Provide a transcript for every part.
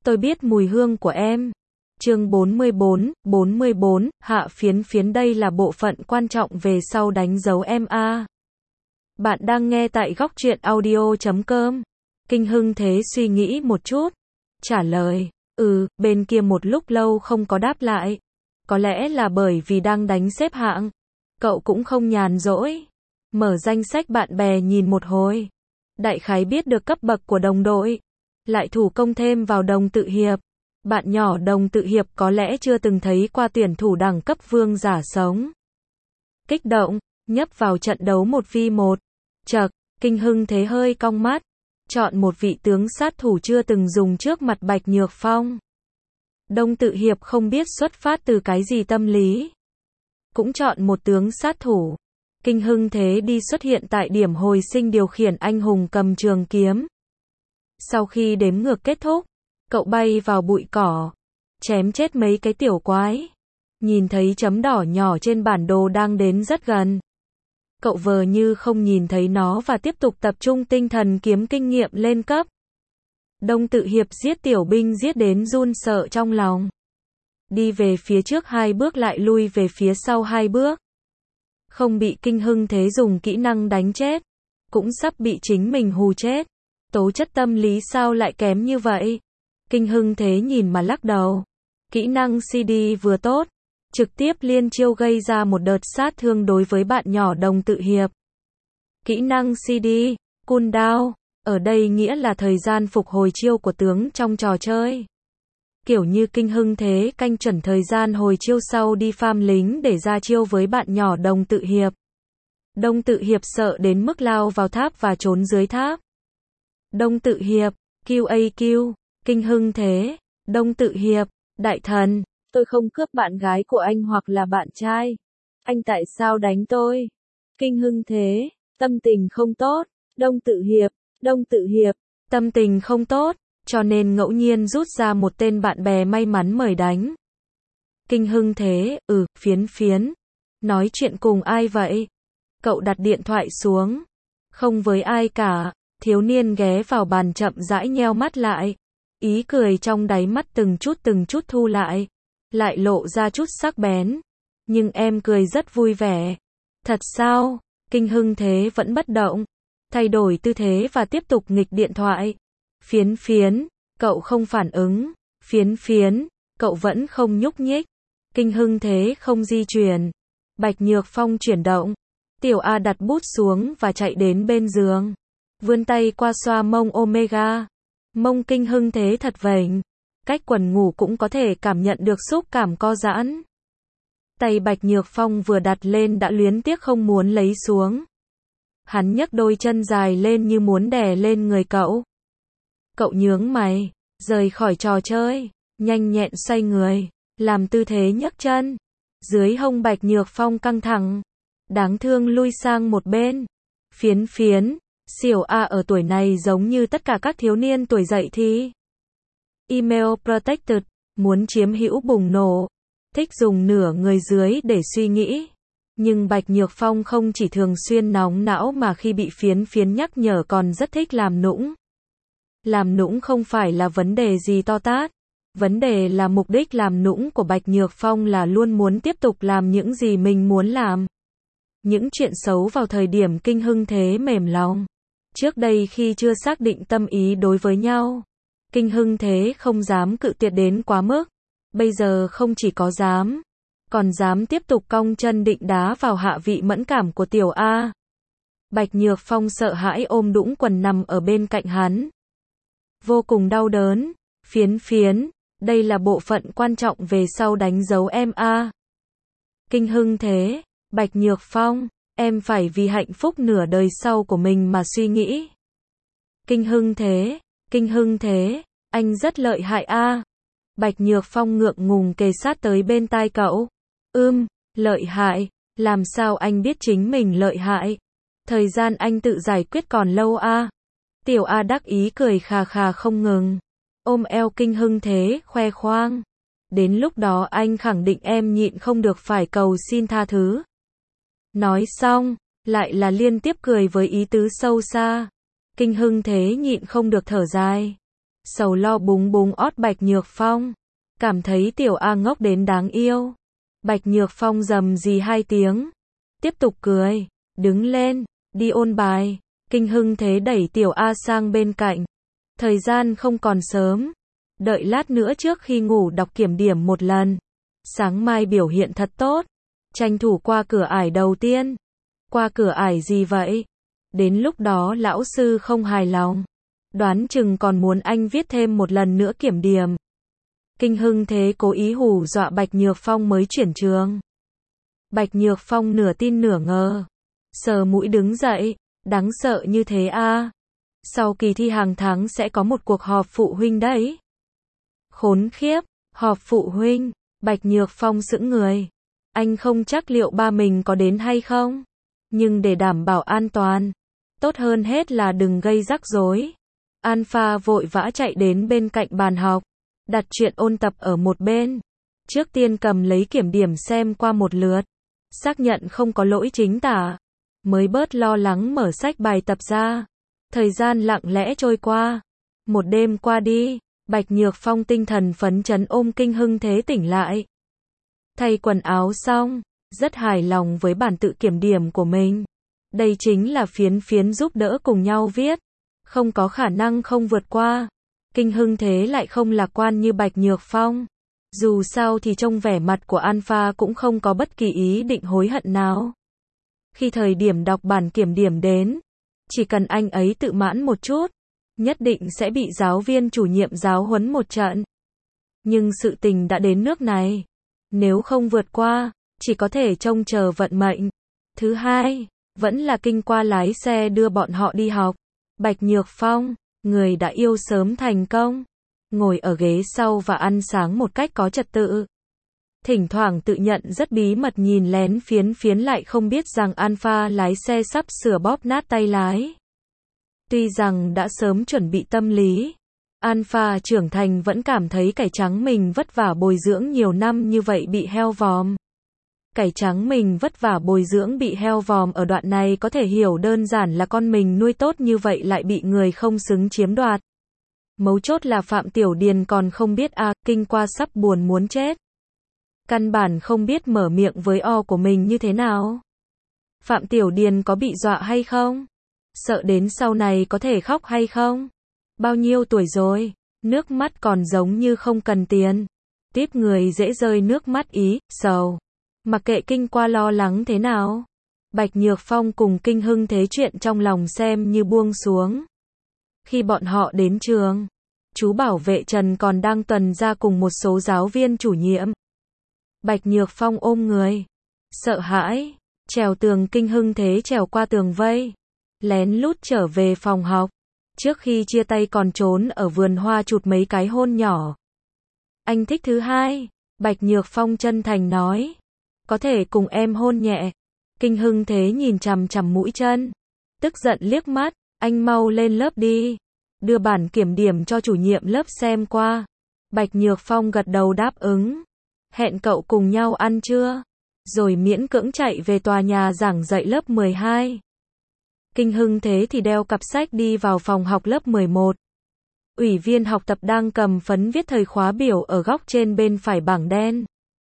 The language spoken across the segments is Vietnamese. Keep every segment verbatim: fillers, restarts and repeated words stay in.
Tôi biết mùi hương của em. Chương bốn mươi bốn, bốn mươi bốn, Hạ Phiến Phiến. Đây là bộ phận quan trọng về sau đánh dấu em a. Bạn đang nghe tại góc truyện audio chấm com. Kinh Hưng Thế suy nghĩ một chút, trả lời, ừ, bên kia một lúc lâu không có đáp lại. Có lẽ là bởi vì đang đánh xếp hạng. Cậu cũng không nhàn rỗi. Mở danh sách bạn bè nhìn một hồi. Đại khái biết được cấp bậc của đồng đội. Lại thủ công thêm vào đồng tự hiệp. Bạn nhỏ đồng tự hiệp có lẽ chưa từng thấy qua tuyển thủ đẳng cấp vương giả sống. Kích động, nhấp vào trận đấu một vi một. Chậc, Kinh Hưng Thế hơi cong mắt. Chọn một vị tướng sát thủ chưa từng dùng trước mặt Bạch Nhược Phong. Đông tự hiệp không biết xuất phát từ cái gì tâm lý. Cũng chọn một tướng sát thủ. Kinh Hưng Thế đi xuất hiện tại điểm hồi sinh điều khiển anh hùng cầm trường kiếm. Sau khi đếm ngược kết thúc, cậu bay vào bụi cỏ, chém chết mấy cái tiểu quái. Nhìn thấy chấm đỏ nhỏ trên bản đồ đang đến rất gần. Cậu vờ như không nhìn thấy nó và tiếp tục tập trung tinh thần kiếm kinh nghiệm lên cấp. Đông tự hiệp giết tiểu binh giết đến run sợ trong lòng. Đi về phía trước hai bước lại lui về phía sau hai bước. Không bị Kinh Hưng Thế dùng kỹ năng đánh chết. Cũng sắp bị chính mình hù chết. Tố chất tâm lý sao lại kém như vậy? Kinh Hưng Thế nhìn mà lắc đầu. Kỹ năng xê đê vừa tốt. Trực tiếp liên chiêu gây ra một đợt sát thương đối với bạn nhỏ đồng tự hiệp. Kỹ năng xê đê, cooldown, ở đây nghĩa là thời gian phục hồi chiêu của tướng trong trò chơi. Kiểu như Kinh Hưng Thế canh chuẩn thời gian hồi chiêu sau đi farm lính để ra chiêu với bạn nhỏ đồng tự hiệp. Đông tự hiệp sợ đến mức lao vào tháp và trốn dưới tháp. Đông tự hiệp, quy a quy, Kinh Hưng Thế, Đông tự hiệp, đại thần, tôi không cướp bạn gái của anh hoặc là bạn trai. Anh tại sao đánh tôi? Kinh Hưng Thế, tâm tình không tốt. Đông tự hiệp, Đông tự hiệp, tâm tình không tốt, cho nên ngẫu nhiên rút ra một tên bạn bè may mắn mời đánh. Kinh Hưng Thế, ừ, Phiến Phiến. Nói chuyện cùng ai vậy? Cậu đặt điện thoại xuống. Không với ai cả. Thiếu niên ghé vào bàn chậm rãi nheo mắt lại. Ý cười trong đáy mắt từng chút từng chút thu lại. Lại lộ ra chút sắc bén. Nhưng em cười rất vui vẻ. Thật sao? Kinh Hưng Thế vẫn bất động. Thay đổi tư thế và tiếp tục nghịch điện thoại. Phiến Phiến, cậu không phản ứng. Phiến Phiến, cậu vẫn không nhúc nhích. Kinh Hưng Thế không di chuyển. Bạch Nhược Phong chuyển động. Tiểu A đặt bút xuống và chạy đến bên giường. Vươn tay qua xoa mông Omega. Mông Kinh Hưng Thế thật vểnh. Cách quần ngủ cũng có thể cảm nhận được xúc cảm co giãn. Tay Bạch Nhược Phong vừa đặt lên đã luyến tiếc không muốn lấy xuống. Hắn nhấc đôi chân dài lên như muốn đè lên người cậu. Cậu nhướng mày, rời khỏi trò chơi, nhanh nhẹn xoay người, làm tư thế nhấc chân. Dưới hông Bạch Nhược Phong căng thẳng, đáng thương lui sang một bên. Phiến Phiến, Xỉu A ở tuổi này giống như tất cả các thiếu niên tuổi dậy thì. Email protected, muốn chiếm hữu bùng nổ, thích dùng nửa người dưới để suy nghĩ. Nhưng Bạch Nhược Phong không chỉ thường xuyên nóng não mà khi bị Phiến Phiến nhắc nhở còn rất thích làm nũng. Làm nũng không phải là vấn đề gì to tát. Vấn đề là mục đích làm nũng của Bạch Nhược Phong là luôn muốn tiếp tục làm những gì mình muốn làm. Những chuyện xấu vào thời điểm Kinh Hưng Thế mềm lòng. Trước đây khi chưa xác định tâm ý đối với nhau, Kinh Hưng Thế không dám cự tuyệt đến quá mức. Bây giờ không chỉ có dám, còn dám tiếp tục cong chân định đá vào hạ vị mẫn cảm của tiểu A. Bạch Nhược Phong sợ hãi ôm đũng quần nằm ở bên cạnh hắn. Vô cùng đau đớn. Phiến Phiến, đây là bộ phận quan trọng về sau đánh dấu em a. Kinh Hưng Thế, Bạch Nhược Phong, em phải vì hạnh phúc nửa đời sau của mình mà suy nghĩ. Kinh Hưng Thế, Kinh Hưng Thế, anh rất lợi hại a. Bạch Nhược Phong ngượng ngùng kề sát tới bên tai cậu. Ưm, lợi hại, làm sao anh biết chính mình lợi hại? Thời gian anh tự giải quyết còn lâu a. Tiểu A đắc ý cười khà khà không ngừng. Ôm eo Kinh Hưng Thế, khoe khoang. Đến lúc đó anh khẳng định em nhịn không được phải cầu xin tha thứ. Nói xong, lại là liên tiếp cười với ý tứ sâu xa. Kinh Hưng Thế nhịn không được thở dài. Sầu lo búng búng ót Bạch Nhược Phong. Cảm thấy tiểu A ngốc đến đáng yêu. Bạch Nhược Phong rầm rì hai tiếng. Tiếp tục cười. Đứng lên. Đi ôn bài. Kinh Hưng Thế đẩy tiểu A sang bên cạnh. Thời gian không còn sớm. Đợi lát nữa trước khi ngủ đọc kiểm điểm một lần. Sáng mai biểu hiện thật tốt. Tranh thủ qua cửa ải đầu tiên. Qua cửa ải gì vậy? Đến lúc đó lão sư không hài lòng. Đoán chừng còn muốn anh viết thêm một lần nữa kiểm điểm. Kinh Hưng Thế cố ý hù dọa Bạch Nhược Phong mới chuyển trường. Bạch Nhược Phong nửa tin nửa ngờ. Sờ mũi đứng dậy. Đáng sợ như thế à? Sau kỳ thi hàng tháng sẽ có một cuộc họp phụ huynh đấy. Khốn khiếp, họp phụ huynh. Bạch Nhược Phong sững người. Anh không chắc liệu ba mình có đến hay không. Nhưng để đảm bảo an toàn, tốt hơn hết là đừng gây rắc rối. Alpha vội vã chạy đến bên cạnh bàn học, đặt chuyện ôn tập ở một bên. Trước tiên cầm lấy kiểm điểm xem qua một lượt, xác nhận không có lỗi chính tả, mới bớt lo lắng mở sách bài tập ra. Thời gian lặng lẽ trôi qua. Một đêm qua đi, Bạch Nhược Phong tinh thần phấn chấn ôm Kinh Hưng Thế tỉnh lại. Thay quần áo xong, rất hài lòng với bản tự kiểm điểm của mình. Đây chính là phiến phiến giúp đỡ cùng nhau viết. Không có khả năng không vượt qua. Kinh Hưng Thế lại không lạc quan như Bạch Nhược Phong. Dù sao thì trong vẻ mặt của Alpha cũng không có bất kỳ ý định hối hận nào. Khi thời điểm đọc bản kiểm điểm đến, chỉ cần anh ấy tự mãn một chút, nhất định sẽ bị giáo viên chủ nhiệm giáo huấn một trận. Nhưng sự tình đã đến nước này. Nếu không vượt qua, chỉ có thể trông chờ vận mệnh. Thứ hai, vẫn là Kinh qua lái xe đưa bọn họ đi học. Bạch Nhược Phong, người đã yêu sớm thành công. Ngồi ở ghế sau và ăn sáng một cách có trật tự. Thỉnh thoảng tự nhận rất bí mật nhìn lén phiến phiến lại không biết rằng Alpha lái xe sắp sửa bóp nát tay lái. Tuy rằng đã sớm chuẩn bị tâm lý, Alpha trưởng thành vẫn cảm thấy cải trắng mình vất vả bồi dưỡng nhiều năm như vậy bị heo vòm. Cải trắng mình vất vả bồi dưỡng bị heo vòm ở đoạn này có thể hiểu đơn giản là con mình nuôi tốt như vậy lại bị người không xứng chiếm đoạt. Mấu chốt là Phạm Tiểu Điền còn không biết a, à, Kinh qua sắp buồn muốn chết. Căn bản không biết mở miệng với o của mình như thế nào. Phạm Tiểu Điền có bị dọa hay không? Sợ đến sau này có thể khóc hay không? Bao nhiêu tuổi rồi? Nước mắt còn giống như không cần tiền. Tiếp người dễ rơi nước mắt ý, sầu. Mặc kệ Kinh qua lo lắng thế nào. Bạch Nhược Phong cùng Kinh Hưng Thế chuyện trong lòng xem như buông xuống. Khi bọn họ đến trường, chú bảo vệ Trần còn đang tuần ra cùng một số giáo viên chủ nhiệm. Bạch Nhược Phong ôm người. Sợ hãi. Trèo tường Kinh Hưng Thế trèo qua tường vây. Lén lút trở về phòng học. Trước khi chia tay còn trốn ở vườn hoa chụt mấy cái hôn nhỏ. Anh thích thứ hai. Bạch Nhược Phong chân thành nói. Có thể cùng em hôn nhẹ. Kinh Hưng Thế nhìn chằm chằm mũi chân. Tức giận liếc mắt. Anh mau lên lớp đi. Đưa bản kiểm điểm cho chủ nhiệm lớp xem qua. Bạch Nhược Phong gật đầu đáp ứng. Hẹn cậu cùng nhau ăn trưa. Rồi miễn cưỡng chạy về tòa nhà giảng dạy lớp mười hai. Kinh Hưng Thế thì đeo cặp sách đi vào phòng học lớp mười một. Ủy viên học tập đang cầm phấn viết thời khóa biểu ở góc trên bên phải bảng đen.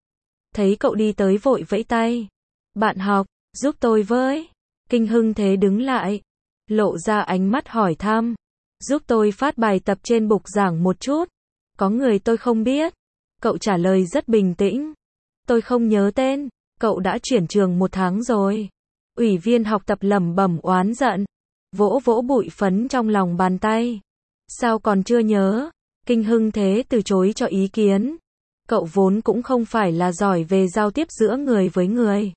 Thấy cậu đi tới vội vẫy tay. Bạn học, giúp tôi với. Kinh Hưng Thế đứng lại. Lộ ra ánh mắt hỏi thăm. Giúp tôi phát bài tập trên bục giảng một chút. Có người tôi không biết. Cậu trả lời rất bình tĩnh. Tôi không nhớ tên. Cậu đã chuyển trường một tháng rồi. Ủy viên học tập lẩm bẩm oán giận. Vỗ vỗ bụi phấn trong lòng bàn tay. Sao còn chưa nhớ? Kinh Hưng Thế từ chối cho ý kiến. Cậu vốn cũng không phải là giỏi về giao tiếp giữa người với người.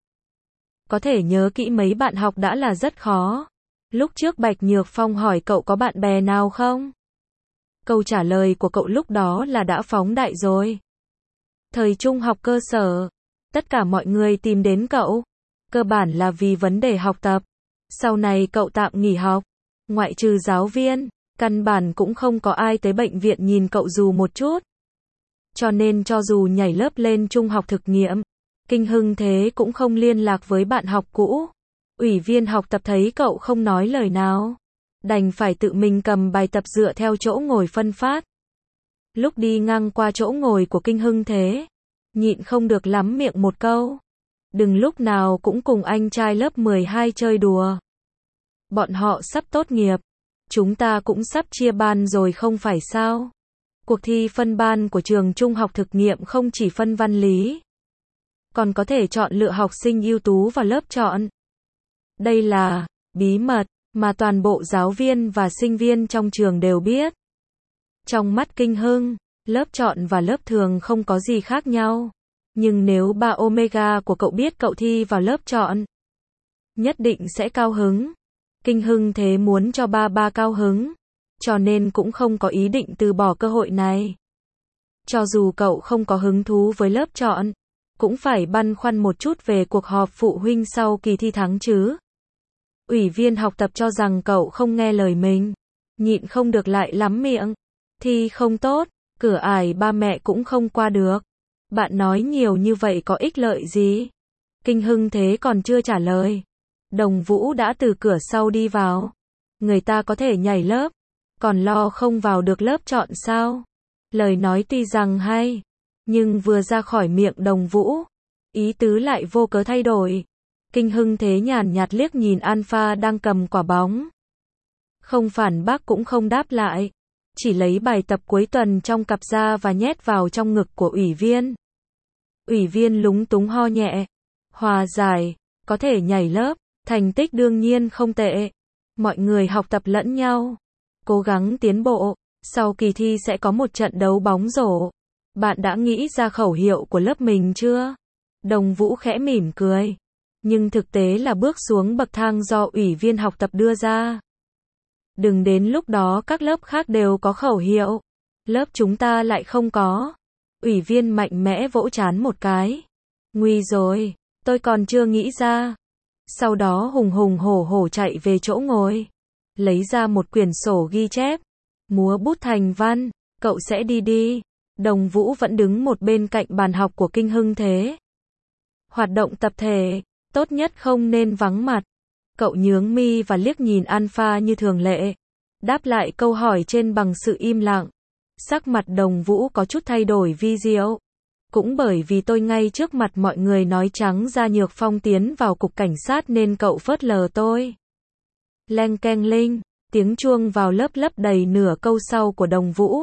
Có thể nhớ kỹ mấy bạn học đã là rất khó. Lúc trước Bạch Nhược Phong hỏi cậu có bạn bè nào không? Câu trả lời của cậu lúc đó là đã phóng đại rồi. Thời trung học cơ sở, tất cả mọi người tìm đến cậu. Cơ bản là vì vấn đề học tập. Sau này cậu tạm nghỉ học. Ngoại trừ giáo viên, căn bản cũng không có ai tới bệnh viện nhìn cậu dù một chút. Cho nên cho dù nhảy lớp lên trung học thực nghiệm, Kinh Hưng Thế cũng không liên lạc với bạn học cũ. Ủy viên học tập thấy cậu không nói lời nào, đành phải tự mình cầm bài tập dựa theo chỗ ngồi phân phát. Lúc đi ngang qua chỗ ngồi của Kinh Hưng Thế, nhịn không được lắm miệng một câu. Đừng lúc nào cũng cùng anh trai lớp mười hai chơi đùa. Bọn họ sắp tốt nghiệp. Chúng ta cũng sắp chia ban rồi không phải sao? Cuộc thi phân ban của trường trung học thực nghiệm không chỉ phân văn lý, còn có thể chọn lựa học sinh ưu tú vào lớp chọn. Đây là bí mật mà toàn bộ giáo viên và sinh viên trong trường đều biết. Trong mắt Kinh Hưng, lớp chọn và lớp thường không có gì khác nhau. Nhưng nếu ba Omega của cậu biết cậu thi vào lớp chọn, nhất định sẽ cao hứng. Kinh Hưng Thế muốn cho ba ba cao hứng, cho nên cũng không có ý định từ bỏ cơ hội này. Cho dù cậu không có hứng thú với lớp chọn, cũng phải băn khoăn một chút về cuộc họp phụ huynh sau kỳ thi thắng chứ. Ủy viên học tập cho rằng cậu không nghe lời mình, nhịn không được lại lắm miệng. Thi không tốt, cửa ải ba mẹ cũng không qua được. Bạn nói nhiều như vậy có ích lợi gì? Kinh Hưng Thế còn chưa trả lời. Đồng Vũ đã từ cửa sau đi vào. Người ta có thể nhảy lớp, còn lo không vào được lớp chọn sao? Lời nói tuy rằng hay, nhưng vừa ra khỏi miệng Đồng Vũ, ý tứ lại vô cớ thay đổi. Kinh Hưng Thế nhàn nhạt liếc nhìn Alpha đang cầm quả bóng. Không phản bác cũng không đáp lại. Chỉ lấy bài tập cuối tuần trong cặp ra và nhét vào trong ngực của ủy viên. Ủy viên lúng túng ho nhẹ. Hòa giải, có thể nhảy lớp, thành tích đương nhiên không tệ. Mọi người học tập lẫn nhau, cố gắng tiến bộ. Sau kỳ thi sẽ có một trận đấu bóng rổ. Bạn đã nghĩ ra khẩu hiệu của lớp mình chưa? Đồng Vũ khẽ mỉm cười. Nhưng thực tế là bước xuống bậc thang do ủy viên học tập đưa ra. Đừng đến lúc đó các lớp khác đều có khẩu hiệu, lớp chúng ta lại không có. Ủy viên mạnh mẽ vỗ trán một cái. Nguy rồi, tôi còn chưa nghĩ ra. Sau đó hùng hùng hổ hổ chạy về chỗ ngồi, lấy ra một quyển sổ ghi chép, múa bút thành văn. Cậu sẽ đi đi. Đồng Vũ vẫn đứng một bên cạnh bàn học của Kinh Hưng Thế. Hoạt động tập thể, tốt nhất không nên vắng mặt. Cậu nhướng mi và liếc nhìn Alpha như thường lệ. Đáp lại câu hỏi trên bằng sự im lặng. Sắc mặt Đồng Vũ có chút thay đổi vi diệu. Cũng bởi vì tôi ngay trước mặt mọi người nói trắng ra Nhược Phong tiến vào cục cảnh sát nên cậu phớt lờ tôi. Leng keng linh, tiếng chuông vào lớp lấp đầy nửa câu sau của Đồng Vũ.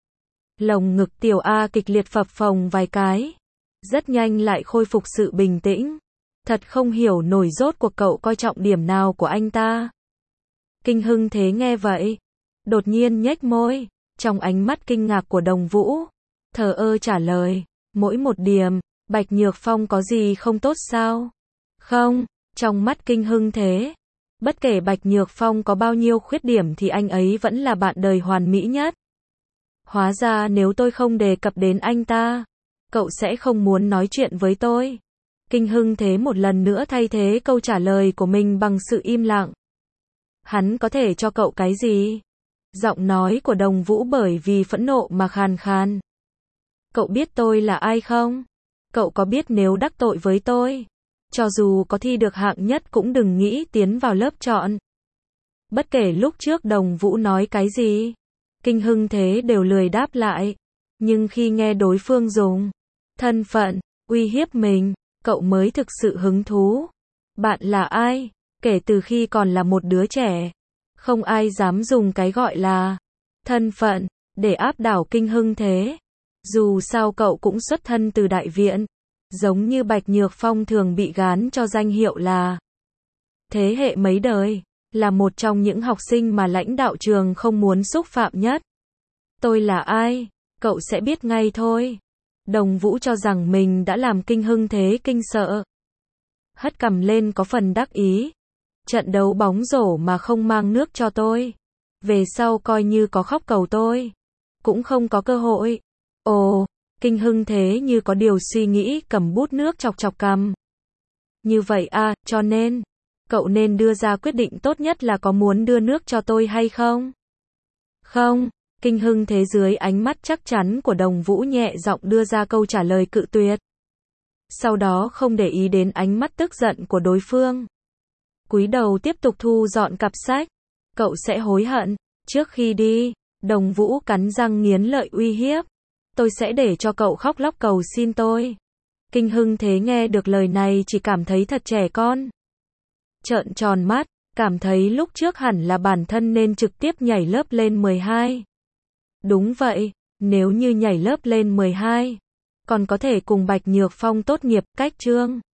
Lồng ngực tiểu A kịch liệt phập phồng vài cái. Rất nhanh lại khôi phục sự bình tĩnh. Thật không hiểu nổi rốt cuộc cậu coi trọng điểm nào của anh ta. Kinh Hưng Thế nghe vậy, đột nhiên nhếch môi, trong ánh mắt kinh ngạc của Đồng Vũ, thờ ơ trả lời, mỗi một điểm. Bạch Nhược Phong có gì không tốt sao? Không, trong mắt Kinh Hưng Thế, bất kể Bạch Nhược Phong có bao nhiêu khuyết điểm thì anh ấy vẫn là bạn đời hoàn mỹ nhất. Hóa ra nếu tôi không đề cập đến anh ta, cậu sẽ không muốn nói chuyện với tôi. Kinh Hưng Thế một lần nữa thay thế câu trả lời của mình bằng sự im lặng. Hắn có thể cho cậu cái gì? Giọng nói của Đồng Vũ bởi vì phẫn nộ mà khàn khàn. Cậu biết tôi là ai không? Cậu có biết nếu đắc tội với tôi, cho dù có thi được hạng nhất cũng đừng nghĩ tiến vào lớp chọn. Bất kể lúc trước Đồng Vũ nói cái gì, Kinh Hưng Thế đều lười đáp lại. Nhưng khi nghe đối phương dùng thân phận uy hiếp mình, cậu mới thực sự hứng thú. Bạn là ai? Kể từ khi còn là một đứa trẻ, không ai dám dùng cái gọi là thân phận để áp đảo Kinh Hưng Thế. Dù sao cậu cũng xuất thân từ đại viện, giống như Bạch Nhược Phong thường bị gán cho danh hiệu là thế hệ mấy đời, là một trong những học sinh mà lãnh đạo trường không muốn xúc phạm nhất. Tôi là ai? Cậu sẽ biết ngay thôi. Đồng Vũ cho rằng mình đã làm Kinh Hưng Thế kinh sợ. Hất cằm lên có phần đắc ý. Trận đấu bóng rổ mà không mang nước cho tôi, về sau coi như có khóc cầu tôi, cũng không có cơ hội. Ồ, Kinh Hưng Thế như có điều suy nghĩ cầm bút nước chọc chọc cằm. Như vậy à, cho nên, cậu nên đưa ra quyết định tốt nhất là có muốn đưa nước cho tôi hay không? Không, Kinh Hưng Thế dưới ánh mắt chắc chắn của Đồng Vũ nhẹ giọng đưa ra câu trả lời cự tuyệt. Sau đó không để ý đến ánh mắt tức giận của đối phương. Cúi đầu tiếp tục thu dọn cặp sách. Cậu sẽ hối hận. Trước khi đi, Đồng Vũ cắn răng nghiến lợi uy hiếp. Tôi sẽ để cho cậu khóc lóc cầu xin tôi. Kinh Hưng Thế nghe được lời này chỉ cảm thấy thật trẻ con. Trợn tròn mắt, cảm thấy lúc trước hẳn là bản thân nên trực tiếp nhảy lớp lên mười hai. Đúng vậy, nếu như nhảy lớp lên mười hai, còn có thể cùng Bạch Nhược Phong tốt nghiệp cách chương.